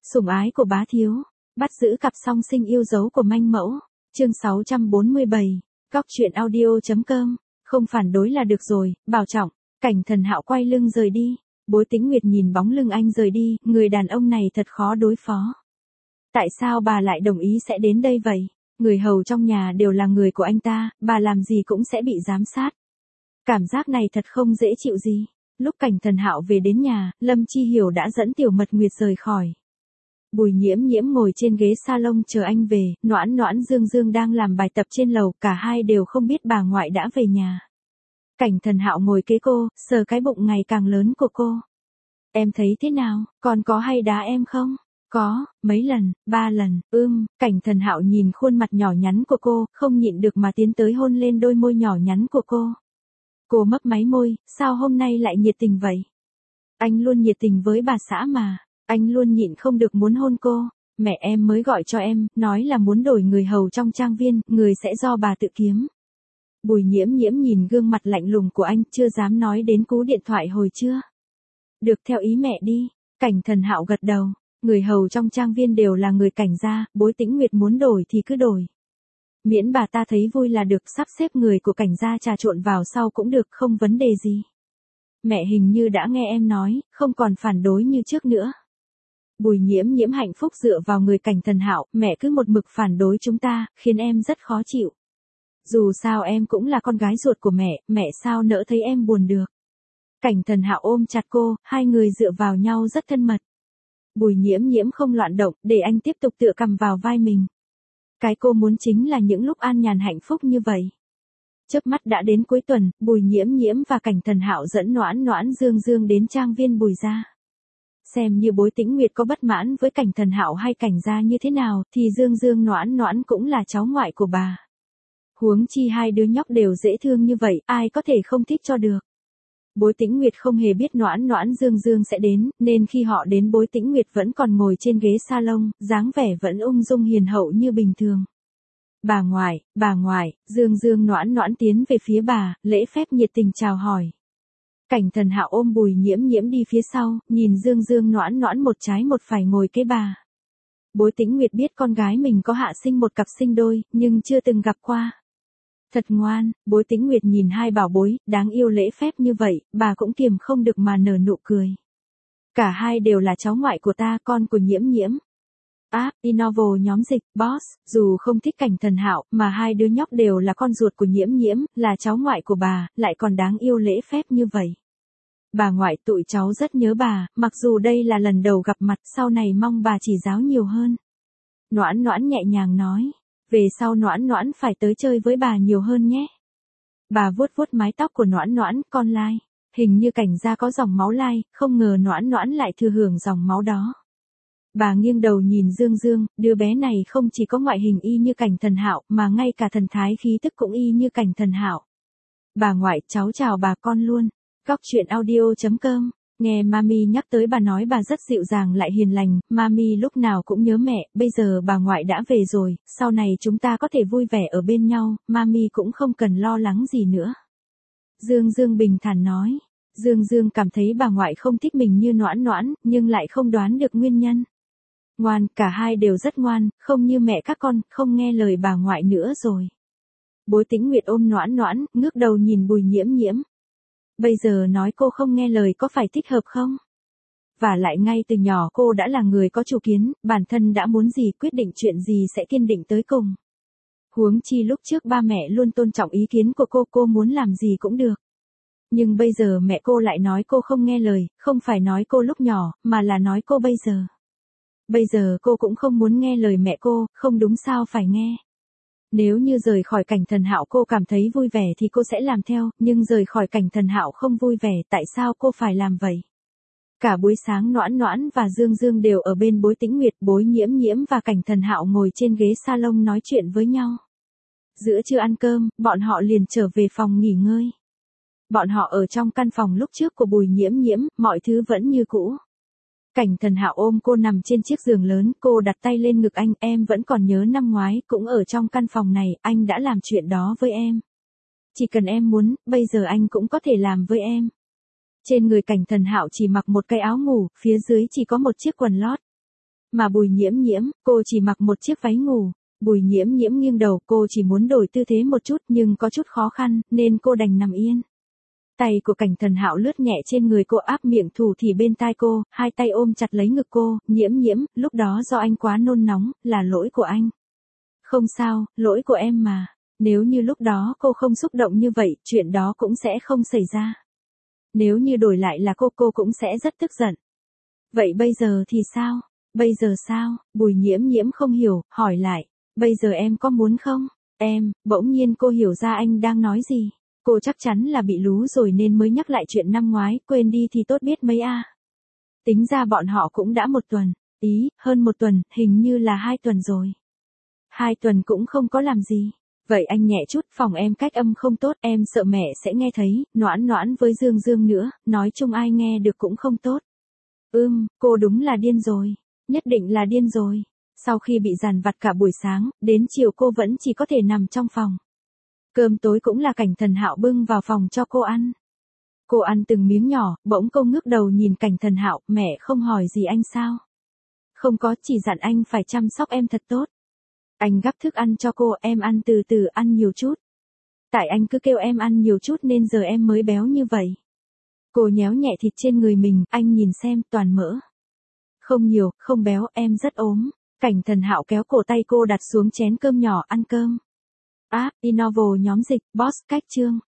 Sủng ái của bá thiếu, bắt giữ cặp song sinh yêu dấu của manh mẫu. Chương 647, Góc truyện audio.com, không phản đối là được rồi, bảo trọng. Cảnh Thần Hạo quay lưng rời đi, Bối Tĩnh Nguyệt nhìn bóng lưng anh rời đi, người đàn ông này thật khó đối phó. Tại sao bà lại đồng ý sẽ đến đây vậy? Người hầu trong nhà đều là người của anh ta, bà làm gì cũng sẽ bị giám sát. Cảm giác này thật không dễ chịu gì. Lúc Cảnh Thần Hạo về đến nhà, Lâm Chi Hiểu đã dẫn Tiểu Mật Nguyệt rời khỏi. Bùi Nhiễm Nhiễm ngồi trên ghế salon chờ anh về, Noãn Noãn Dương Dương đang làm bài tập trên lầu, cả hai đều không biết bà ngoại đã về nhà. Cảnh Thần Hạo ngồi kế cô, sờ cái bụng ngày càng lớn của cô. Em thấy thế nào, còn có hay đá em không? Có, mấy lần, 3 lần, Cảnh Thần Hạo nhìn khuôn mặt nhỏ nhắn của cô, không nhịn được mà tiến tới hôn lên đôi môi nhỏ nhắn của cô. Cô mấp máy môi, sao hôm nay lại nhiệt tình vậy? Anh luôn nhiệt tình với bà xã mà, anh luôn nhịn không được muốn hôn cô. Mẹ em mới gọi cho em, nói là muốn đổi người hầu trong trang viên, người sẽ do bà tự kiếm. Bùi Nhiễm Nhiễm nhìn gương mặt lạnh lùng của anh, chưa dám nói đến cú điện thoại hồi trưa. Được, theo ý mẹ đi. Cảnh Thần Hạo gật đầu, người hầu trong trang viên đều là người Cảnh gia, Bối Tĩnh Nguyệt muốn đổi thì cứ đổi. Miễn bà ta thấy vui là được, sắp xếp người của Cảnh gia trà trộn vào sau cũng được, không vấn đề gì. Mẹ hình như đã nghe em nói, không còn phản đối như trước nữa. Bùi Nhiễm Nhiễm hạnh phúc dựa vào người Cảnh Thần Hạo, mẹ cứ một mực phản đối chúng ta, khiến em rất khó chịu. Dù sao em cũng là con gái ruột của mẹ sao nỡ thấy em buồn được. Cảnh Thần Hạo ôm chặt cô, hai người dựa vào nhau rất thân mật. Bùi Nhiễm Nhiễm không loạn động, để anh tiếp tục tựa cầm vào vai mình. Cái cô muốn chính là những lúc an nhàn hạnh phúc như vậy. Chớp mắt đã đến cuối tuần, Bùi Nhiễm Nhiễm và Cảnh Thần Hạo dẫn Noãn Noãn Dương Dương đến trang viên Bùi gia. Xem như Bối Tĩnh Nguyệt có bất mãn với Cảnh Thần Hạo hay Cảnh gia như thế nào, thì Dương Dương Noãn Noãn cũng là cháu ngoại của bà. Huống chi hai đứa nhóc đều dễ thương như vậy, ai có thể không thích cho được. Bối Tĩnh Nguyệt không hề biết Noãn Noãn Dương Dương sẽ đến, nên khi họ đến Bối Tĩnh Nguyệt vẫn còn ngồi trên ghế salon, dáng vẻ vẫn ung dung hiền hậu như bình thường. Bà ngoại, Dương Dương Noãn Noãn tiến về phía bà, lễ phép nhiệt tình chào hỏi. Cảnh Thần Hạo ôm Bùi Nhiễm Nhiễm đi phía sau, nhìn Dương Dương Noãn Noãn một trái một phải ngồi kế bà. Bối Tĩnh Nguyệt biết con gái mình có hạ sinh một cặp sinh đôi, nhưng chưa từng gặp qua. Thật ngoan, Bối Tĩnh Nguyệt nhìn hai bảo bối, đáng yêu lễ phép như vậy, bà cũng kiềm không được mà nở nụ cười. Cả hai đều là cháu ngoại của ta, con của Nhiễm Nhiễm. Innovo nhóm dịch, boss, dù không thích Cảnh Thần Hạo, mà hai đứa nhóc đều là con ruột của Nhiễm Nhiễm, là cháu ngoại của bà, lại còn đáng yêu lễ phép như vậy. Bà ngoại, tụi cháu rất nhớ bà, mặc dù đây là lần đầu gặp mặt, sau này mong bà chỉ giáo nhiều hơn. Noãn Noãn nhẹ nhàng nói. Về sau Noãn Noãn phải tới chơi với bà nhiều hơn nhé. Bà vuốt vuốt mái tóc của Noãn Noãn, con lai. Hình như Cảnh gia có dòng máu lai, không ngờ Noãn Noãn lại thừa hưởng dòng máu đó. Bà nghiêng đầu nhìn Dương Dương, đứa bé này không chỉ có ngoại hình y như Cảnh Thần Hạo, mà ngay cả thần thái khí tức cũng y như Cảnh Thần Hạo. Bà ngoại, cháu chào bà con luôn. Góc truyện audio.com. Nghe Mami nhắc tới bà nói bà rất dịu dàng lại hiền lành, Mami lúc nào cũng nhớ mẹ, bây giờ bà ngoại đã về rồi, sau này chúng ta có thể vui vẻ ở bên nhau, Mami cũng không cần lo lắng gì nữa. Dương Dương bình thản nói. Dương Dương cảm thấy bà ngoại không thích mình như Noãn Noãn, nhưng lại không đoán được nguyên nhân. Ngoan, cả hai đều rất ngoan, không như mẹ các con, không nghe lời bà ngoại nữa rồi. Bối Tĩnh Nguyệt ôm Noãn Noãn, ngước đầu nhìn Bùi Nhiễm Nhiễm. Bây giờ nói cô không nghe lời có phải thích hợp không? Và lại ngay từ nhỏ cô đã là người có chủ kiến, bản thân đã muốn gì quyết định chuyện gì sẽ kiên định tới cùng. Huống chi lúc trước ba mẹ luôn tôn trọng ý kiến của cô muốn làm gì cũng được. Nhưng bây giờ mẹ cô lại nói cô không nghe lời, không phải nói cô lúc nhỏ, mà là nói cô bây giờ. Bây giờ cô cũng không muốn nghe lời mẹ cô, không đúng sao phải nghe. Nếu như rời khỏi Cảnh Thần Hạo cô cảm thấy vui vẻ thì cô sẽ làm theo, nhưng rời khỏi Cảnh Thần Hạo không vui vẻ, tại sao cô phải làm vậy? Cả buổi sáng Noãn Noãn và Dương Dương đều ở bên Bối Tĩnh Nguyệt, Bối Nhiễm Nhiễm và Cảnh Thần Hạo ngồi trên ghế salon nói chuyện với nhau. Giữa trưa ăn cơm, bọn họ liền trở về phòng nghỉ ngơi. Bọn họ ở trong căn phòng lúc trước của Bùi Nhiễm Nhiễm, mọi thứ vẫn như cũ. Cảnh Thần Hạo ôm cô nằm trên chiếc giường lớn, cô đặt tay lên ngực anh, em vẫn còn nhớ năm ngoái, cũng ở trong căn phòng này, anh đã làm chuyện đó với em. Chỉ cần em muốn, bây giờ anh cũng có thể làm với em. Trên người Cảnh Thần Hạo chỉ mặc một cái áo ngủ, phía dưới chỉ có một chiếc quần lót. Mà Bùi Nhiễm Nhiễm, cô chỉ mặc một chiếc váy ngủ. Bùi Nhiễm Nhiễm nghiêng đầu, cô chỉ muốn đổi tư thế một chút nhưng có chút khó khăn, nên cô đành nằm yên. Tay của Cảnh Thần Hạo lướt nhẹ trên người cô, áp miệng thủ thỉ bên tai cô, hai tay ôm chặt lấy ngực cô. Nhiễm Nhiễm, lúc đó do anh quá nôn nóng, là lỗi của anh. Không sao, lỗi của em mà. Nếu như lúc đó cô không xúc động như vậy, chuyện đó cũng sẽ không xảy ra. Nếu như đổi lại là cô cũng sẽ rất tức giận. Vậy bây giờ thì sao? Bây giờ sao? Bùi Nhiễm Nhiễm không hiểu, hỏi lại. Bây giờ em có muốn không? Em, bỗng nhiên cô hiểu ra anh đang nói gì. Cô chắc chắn là bị lú rồi nên mới nhắc lại chuyện năm ngoái, quên đi thì tốt biết mấy a. Tính ra bọn họ cũng đã 1 tuần, hơn 1 tuần, hình như là 2 tuần rồi. 2 tuần cũng không có làm gì. Vậy anh nhẹ chút, phòng em cách âm không tốt, em sợ mẹ sẽ nghe thấy, Noãn Noãn với Dương Dương nữa, nói chung ai nghe được cũng không tốt. Cô đúng là điên rồi, nhất định là điên rồi. Sau khi bị dằn vặt cả buổi sáng, đến chiều cô vẫn chỉ có thể nằm trong phòng. Cơm tối cũng là Cảnh Thần Hạo bưng vào phòng cho cô ăn. Cô ăn từng miếng nhỏ, bỗng cô ngước đầu nhìn Cảnh Thần Hạo, mẹ không hỏi gì anh sao? Không có, chỉ dặn anh phải chăm sóc em thật tốt. Anh gắp thức ăn cho cô, em ăn từ từ, ăn nhiều chút. Tại anh cứ kêu em ăn nhiều chút nên giờ em mới béo như vậy. Cô nhéo nhẹ thịt trên người mình, anh nhìn xem, toàn mỡ. Không nhiều, không béo, em rất ốm. Cảnh Thần Hạo kéo cổ tay cô đặt xuống chén cơm nhỏ, ăn cơm. App, Innovo nhóm dịch, boss, cách chương.